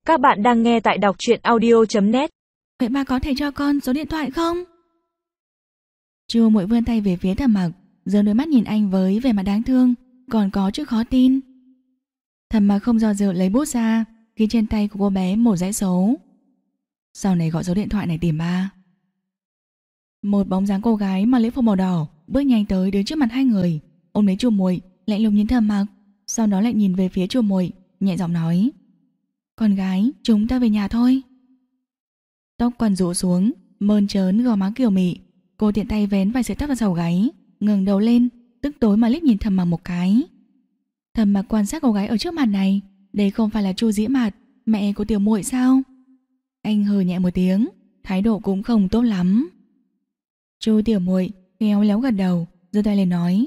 Các bạn đang nghe tại đọc truyện audio.net. Vậy bà có thể cho con số điện thoại không? Chu Muội vươn tay về phía Thẩm Mặc, giơ đôi mắt nhìn anh với vẻ mặt đáng thương, còn có chút khó tin. Thẩm Mặc không do dự lấy bút ra, ghi trên tay của cô bé một dãy số. Sau này gọi số điện thoại này tìm ba. Một bóng dáng cô gái mặc lễ phục màu đỏ bước nhanh tới đứng trước mặt hai người, ôm lấy Chu Muội, lạnh lùng nhìn Thẩm Mặc, sau đó lại nhìn về phía Chu Muội, nhẹ giọng nói: "Con gái, chúng ta về nhà thôi." Tóc quần rũ xuống, mơn trớn gò má kiều mị, cô tiện tay vén vài sợi tóc vào sau gáy, ngẩng đầu lên, tức tối mà liếc nhìn Thẩm Mặc một cái. Thẩm Mặc quan sát cô gái ở trước mặt này, đây không phải là Chu Dĩ Mạt, mẹ của Tiểu Muội sao? Anh hừ nhẹ một tiếng, thái độ cũng không tốt lắm. Chu Tiểu Muội khéo léo gật đầu, giơ tay lên nói: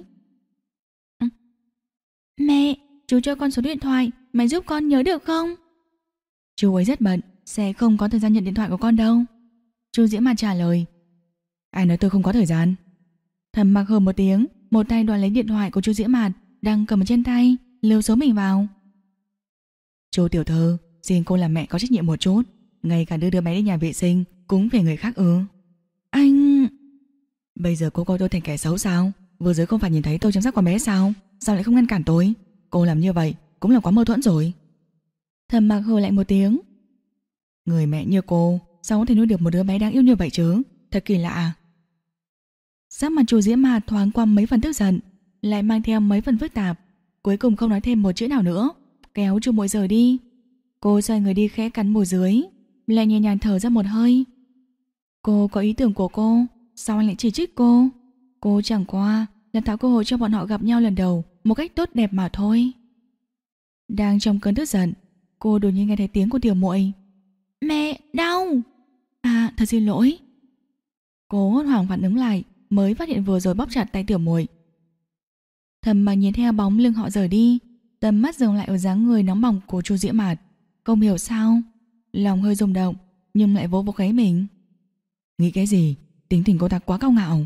"Mẹ, chú cho con số điện thoại, mẹ giúp con nhớ được không?" "Chú ấy rất bận, sẽ không có thời gian nhận điện thoại của con đâu." Chu Dĩ Mạt trả lời. "Ai nói tôi không có thời gian?" Thẩm Mặc hừ một tiếng, một tay đoạt lấy điện thoại của Chu Dĩ Mạt đang cầm ở trên tay, lưu số mình vào. "Chu tiểu thư, xin cô làm mẹ có trách nhiệm một chút, ngay cả đưa đứa bé đi nhà vệ sinh cũng phải người khác ư?" "Anh..." "Bây giờ cô coi tôi thành kẻ xấu sao? Vừa rồi không phải nhìn thấy tôi chăm sóc con bé sao? Sao lại không ngăn cản tôi? Cô làm như vậy cũng là quá mâu thuẫn rồi." Thẩm Mặc hừ lại một tiếng. "Người mẹ như cô sao có thể nuôi được một đứa bé đáng yêu như vậy chứ? Thật kỳ lạ." Sắc mặt Chu Dĩ Mạt thoáng qua mấy phần tức giận, lại mang theo mấy phần phức tạp, cuối cùng không nói thêm một chữ nào nữa, kéo Chu Muội rời đi. Cô xoay người đi khẽ cắn môi dưới, lại nhẹ nhàng thở ra một hơi. Cô có ý tưởng của cô, sao anh lại chỉ trích cô? Cô chẳng qua là tạo cơ hội cho bọn họ gặp nhau lần đầu một cách tốt đẹp mà thôi. Đang trong cơn tức giận, cô đột nhiên nghe thấy tiếng của Tiểu Muội. "Mẹ, đau!" "À, thật xin lỗi." Cô hốt hoảng phản ứng lại, mới phát hiện vừa rồi bóp chặt tay Tiểu Muội. Thẩm Mặc nhìn theo bóng lưng họ rời đi, tầm mắt dừng lại ở dáng người nóng bỏng của Chu Dĩ Mạt. Không hiểu sao, lòng hơi rung động, nhưng lại vỗ vào gáy mình. Nghĩ cái gì? Tính tình cô ta quá cao ngạo.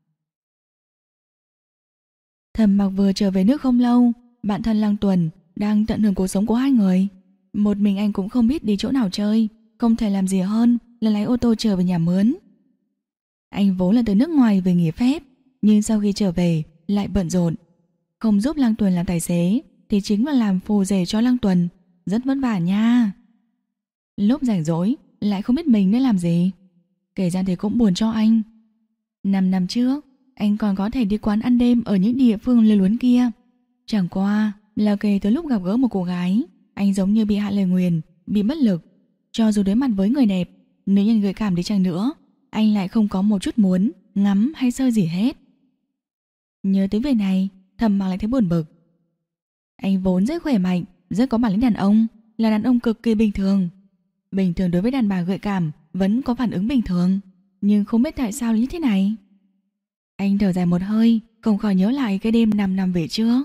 Thẩm Mặc vừa trở về nước không lâu, bạn thân Lăng Tuần đang tận hưởng cuộc sống của hai người. Một mình anh cũng không biết đi chỗ nào chơi, không thể làm gì hơn là lái ô tô trở về nhà mướn. Anh vốn là từ nước ngoài về nghỉ phép, nhưng sau khi trở về lại bận rộn. Không giúp Lăng Tuần làm tài xế thì chính là làm phù rể cho Lăng Tuần, rất vất vả nha. Lúc rảnh rỗi lại không biết mình nên làm gì, kể ra thì cũng buồn cho anh. 5 năm trước anh còn có thể đi quán ăn đêm ở những địa phương lê luốn kia. Chẳng qua là kể từ lúc gặp gỡ một cô gái, anh giống như bị hạ lời nguyền, bị bất lực. Cho dù đối mặt với người đẹp, nữ nhân gợi cảm đi chăng nữa, anh lại không có một chút muốn ngắm hay sơi gì hết. Nhớ tới việc này, Thẩm Mặc lại thấy buồn bực. Anh vốn rất khỏe mạnh, rất có bản lĩnh đàn ông, là đàn ông cực kỳ bình thường. Bình thường đối với đàn bà gợi cảm vẫn có phản ứng bình thường, nhưng không biết tại sao như thế này. Anh thở dài một hơi, không khỏi nhớ lại cái đêm 5 năm về trước.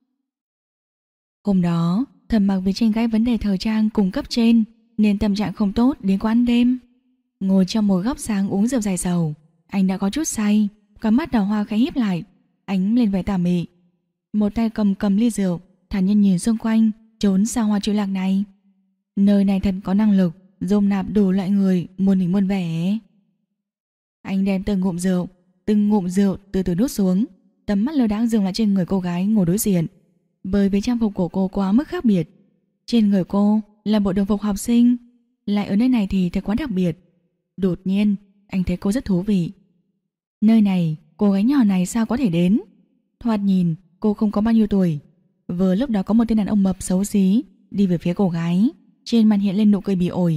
Hôm đó, Thẩm Mặc vì tranh cãi vấn đề thời trang cùng cấp trên nên tâm trạng không tốt đến quán đêm. Ngồi trong một góc sáng uống rượu dài sầu, anh đã có chút say, con mắt đào hoa khẽ híp lại, ánh lên vẻ tà mị. Một tay cầm ly rượu, thản nhiên nhìn xung quanh, trốn xa hoa trụy lạc này. Nơi này thật có năng lực dung nạp đủ loại người muôn hình muôn vẻ. Anh đem từng ngụm rượu từ từ nuốt xuống, tầm mắt lơ đãng dừng lại trên người cô gái ngồi đối diện. Bởi vì trang phục của cô quá mức khác biệt, trên người cô là bộ đồng phục học sinh, lại ở nơi này thì thật quá đặc biệt. Đột nhiên anh thấy cô rất thú vị. Nơi này, cô gái nhỏ này sao có thể đến? Thoạt nhìn cô không có bao nhiêu tuổi. Vừa lúc đó có một tên đàn ông mập xấu xí đi về phía cô gái, trên mặt hiện lên nụ cười bị ổi.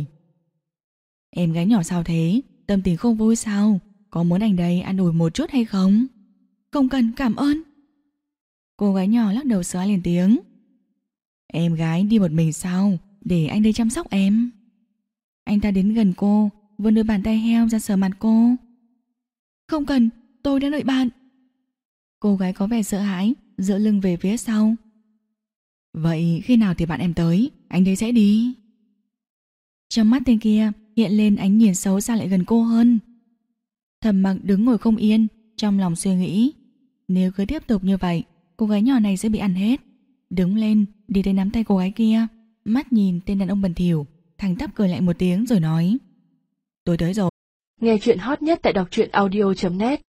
Em gái nhỏ sao thế? Tâm tình không vui sao? Có muốn anh đây ăn ủi một chút hay không? Không cần, cảm ơn. Cô gái nhỏ lắc đầu xóa lên tiếng. Em gái đi một mình sao? Để anh đây chăm sóc em. Anh ta đến gần cô, vươn đôi bàn tay heo ra sờ mặt cô. Không cần, tôi đã đợi bạn. Cô gái có vẻ sợ hãi, dựa lưng về phía sau. Vậy khi nào thì bạn em tới, anh đây sẽ đi. Trong mắt tên kia hiện lên ánh nhìn xấu xa lại gần cô hơn. Thẩm Mặc đứng ngồi không yên, trong lòng suy nghĩ, nếu cứ tiếp tục như vậy, cô gái nhỏ này sẽ bị ăn hết. Đứng lên, đi tới nắm tay cô gái kia, mắt nhìn tên đàn ông bẩn thỉu, Thằng Tắp cười lại một tiếng rồi nói: Tôi tới rồi. Nghe chuyện hot nhất tại đọc truyện audio.net